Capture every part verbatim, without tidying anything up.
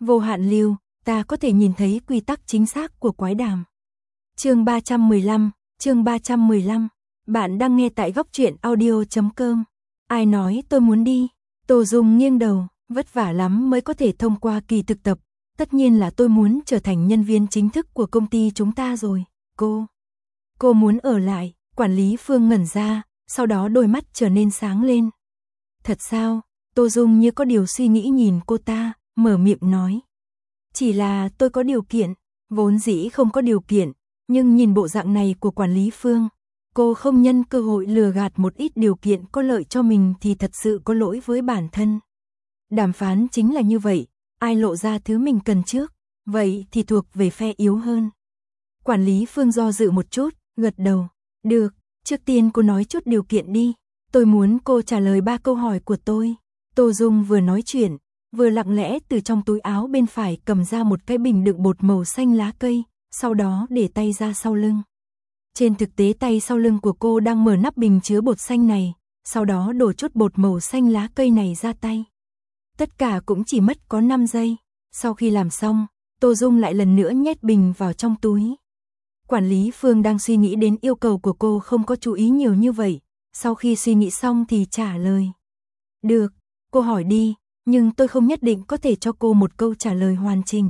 Vô hạn lưu, ta có thể nhìn thấy quy tắc chính xác của quái đàm. Chương ba trăm mười lăm, chương ba trăm mười lăm. Bạn đang nghe tại góc truyện audio chấm com. Ai nói tôi muốn đi? Tô Dung nghiêng đầu, vất vả lắm mới có thể thông qua kỳ thực tập. Tất nhiên là tôi muốn trở thành nhân viên chính thức của công ty chúng ta rồi. Cô, cô muốn ở lại? Quản lý Phương ngẩn ra, sau đó đôi mắt trở nên sáng lên. Thật sao? Tô Dung như có điều suy nghĩ nhìn cô ta, mở miệng nói. Chỉ là tôi có điều kiện, vốn dĩ không có điều kiện, nhưng nhìn bộ dạng này của quản lý Phương, cô không nhân cơ hội lừa gạt một ít điều kiện có lợi cho mình thì thật sự có lỗi với bản thân. Đàm phán chính là như vậy, ai lộ ra thứ mình cần trước, vậy thì thuộc về phe yếu hơn. Quản lý Phương do dự một chút, gật đầu. Được, trước tiên cô nói chút điều kiện đi. Tôi muốn cô trả lời ba câu hỏi của tôi. Tô Dung vừa nói chuyện, vừa lặng lẽ từ trong túi áo bên phải cầm ra một cái bình đựng bột màu xanh lá cây, sau đó để tay ra sau lưng. Trên thực tế tay sau lưng của cô đang mở nắp bình chứa bột xanh này, sau đó đổ chút bột màu xanh lá cây này ra tay. Tất cả cũng chỉ mất có năm giây. Sau khi làm xong, Tô Dung lại lần nữa nhét bình vào trong túi. Quản lý Phương đang suy nghĩ đến yêu cầu của cô không có chú ý nhiều như vậy. Sau khi suy nghĩ xong thì trả lời. Được, cô hỏi đi, nhưng tôi không nhất định có thể cho cô một câu trả lời hoàn chỉnh.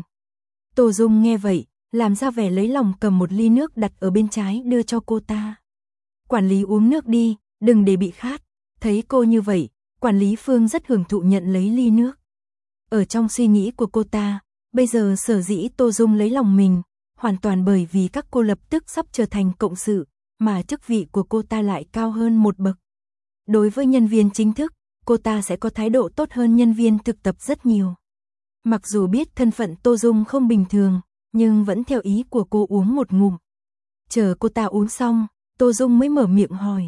Tô Dung nghe vậy, làm ra vẻ lấy lòng cầm một ly nước đặt ở bên trái đưa cho cô ta. Quản lý uống nước đi, đừng để bị khát. Thấy cô như vậy, quản lý Phương rất hưởng thụ nhận lấy ly nước. Ở trong suy nghĩ của cô ta, bây giờ sở dĩ Tô Dung lấy lòng mình, hoàn toàn bởi vì các cô lập tức sắp trở thành cộng sự, mà chức vị của cô ta lại cao hơn một bậc. Đối với nhân viên chính thức, cô ta sẽ có thái độ tốt hơn nhân viên thực tập rất nhiều. Mặc dù biết thân phận Tô Dung không bình thường, nhưng vẫn theo ý của cô uống một ngụm. Chờ cô ta uống xong, Tô Dung mới mở miệng hỏi.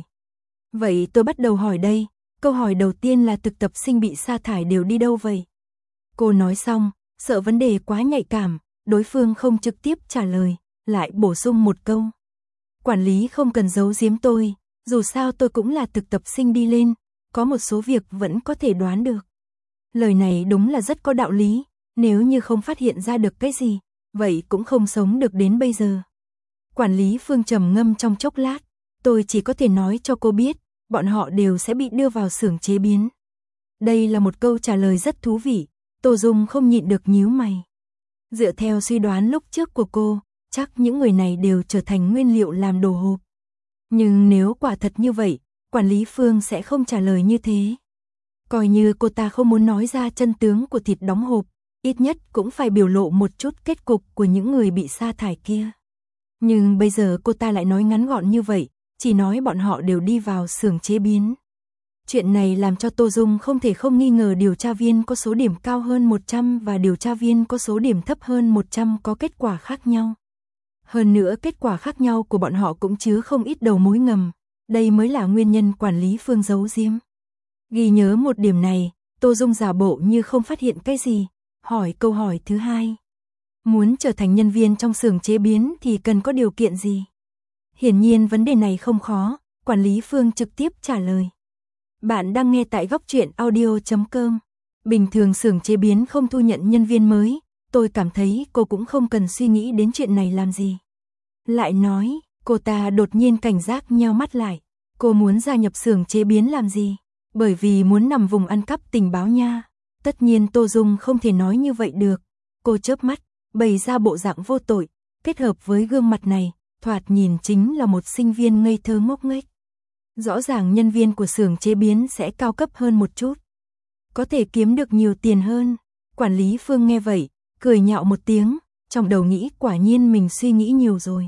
Vậy tôi bắt đầu hỏi đây, câu hỏi đầu tiên là thực tập sinh bị sa thải đều đi đâu vậy? Cô nói xong, sợ vấn đề quá nhạy cảm, đối phương không trực tiếp trả lời, lại bổ sung một câu. Quản lý không cần giấu giếm tôi, dù sao tôi cũng là thực tập sinh đi lên, có một số việc vẫn có thể đoán được. Lời này đúng là rất có đạo lý, nếu như không phát hiện ra được cái gì, vậy cũng không sống được đến bây giờ. Quản lý Phương trầm ngâm trong chốc lát, tôi chỉ có thể nói cho cô biết, bọn họ đều sẽ bị đưa vào xưởng chế biến. Đây là một câu trả lời rất thú vị, Tô Dung không nhịn được nhíu mày. Dựa theo suy đoán lúc trước của cô, chắc những người này đều trở thành nguyên liệu làm đồ hộp. Nhưng nếu quả thật như vậy, quản lý Phương sẽ không trả lời như thế. Coi như cô ta không muốn nói ra chân tướng của thịt đóng hộp, ít nhất cũng phải biểu lộ một chút kết cục của những người bị sa thải kia. Nhưng bây giờ cô ta lại nói ngắn gọn như vậy, chỉ nói bọn họ đều đi vào xưởng chế biến. Chuyện này làm cho Tô Dung không thể không nghi ngờ điều tra viên có số điểm cao hơn một trăm và điều tra viên có số điểm thấp hơn một trăm có kết quả khác nhau. Hơn nữa kết quả khác nhau của bọn họ cũng chứa không ít đầu mối ngầm, đây mới là nguyên nhân quản lý Phương giấu giếm. Ghi nhớ một điểm này, Tô Dung giả bộ như không phát hiện cái gì, hỏi câu hỏi thứ hai. Muốn trở thành nhân viên trong xưởng chế biến thì cần có điều kiện gì? Hiển nhiên vấn đề này không khó, quản lý Phương trực tiếp trả lời. Bạn đang nghe tại góc truyện audio chấm com. Bình thường xưởng chế biến không thu nhận nhân viên mới, tôi cảm thấy cô cũng không cần suy nghĩ đến chuyện này làm gì. Lại nói, cô ta đột nhiên cảnh giác nheo mắt lại. Cô muốn gia nhập xưởng chế biến làm gì? Bởi vì muốn nằm vùng ăn cắp tình báo nha. Tất nhiên Tô Dung không thể nói như vậy được. Cô chớp mắt, bày ra bộ dạng vô tội, kết hợp với gương mặt này, thoạt nhìn chính là một sinh viên ngây thơ ngốc nghếch. Rõ ràng nhân viên của xưởng chế biến sẽ cao cấp hơn một chút, có thể kiếm được nhiều tiền hơn. Quản lý Phương nghe vậy, cười nhạo một tiếng, trong đầu nghĩ quả nhiên mình suy nghĩ nhiều rồi.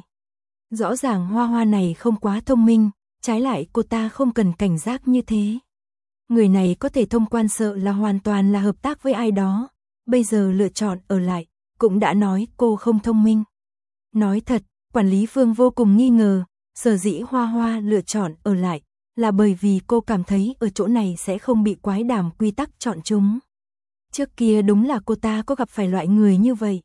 Rõ ràng Hoa Hoa này không quá thông minh, trái lại cô ta không cần cảnh giác như thế. Người này có thể thông quan sợ là hoàn toàn là hợp tác với ai đó, bây giờ lựa chọn ở lại, cũng đã nói cô không thông minh. Nói thật, quản lý Phương vô cùng nghi ngờ, sở dĩ Hoa Hoa lựa chọn ở lại, là bởi vì cô cảm thấy ở chỗ này sẽ không bị quái đàm quy tắc chọn chúng. Trước kia đúng là cô ta có gặp phải loại người như vậy.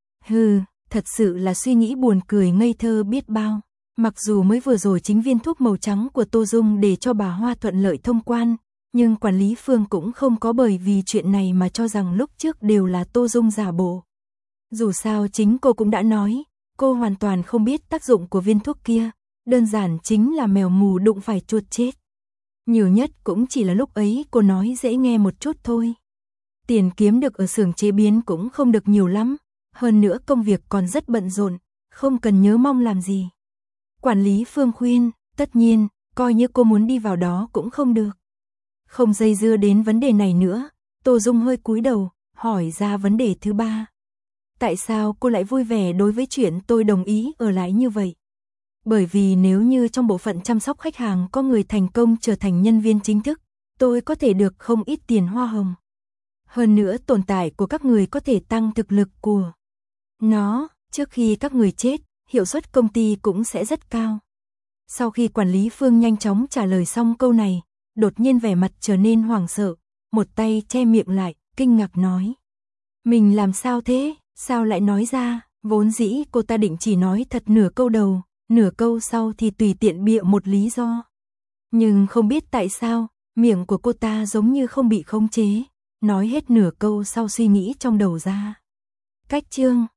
Hừ, thật sự là suy nghĩ buồn cười ngây thơ biết bao. Mặc dù mới vừa rồi chính viên thuốc màu trắng của Tô Dung để cho bà Hoa thuận lợi thông quan, Nhưng quản lý Phương cũng không có bởi vì chuyện này mà cho rằng lúc trước đều là Tô Dung giả bộ. Dù sao chính cô cũng đã nói, cô hoàn toàn không biết tác dụng của viên thuốc kia, đơn giản chính là mèo mù đụng phải chuột chết. Nhiều nhất cũng chỉ là lúc ấy cô nói dễ nghe một chút thôi. Tiền kiếm được ở xưởng chế biến cũng không được nhiều lắm, hơn nữa công việc còn rất bận rộn, không cần nhớ mong làm gì. Quản lý Phương khuyên, tất nhiên, coi như cô muốn đi vào đó cũng không được. Không dây dưa đến vấn đề này nữa, Tô Dung hơi cúi đầu, hỏi ra vấn đề thứ ba. Tại sao cô lại vui vẻ đối với chuyện tôi đồng ý ở lại như vậy? Bởi vì nếu như trong bộ phận chăm sóc khách hàng có người thành công trở thành nhân viên chính thức, tôi có thể được không ít tiền hoa hồng. Hơn nữa tồn tại của các người có thể tăng thực lực của nó, trước khi các người chết, hiệu suất công ty cũng sẽ rất cao. Sau khi quản lý Phương nhanh chóng trả lời xong câu này, đột nhiên vẻ mặt trở nên hoảng sợ, một tay che miệng lại, kinh ngạc nói. Mình làm sao thế, sao lại nói ra, vốn dĩ cô ta định chỉ nói thật nửa câu đầu, nửa câu sau thì tùy tiện bịa một lý do. Nhưng không biết tại sao, miệng của cô ta giống như không bị khống chế, nói hết nửa câu sau suy nghĩ trong đầu ra. Cách chương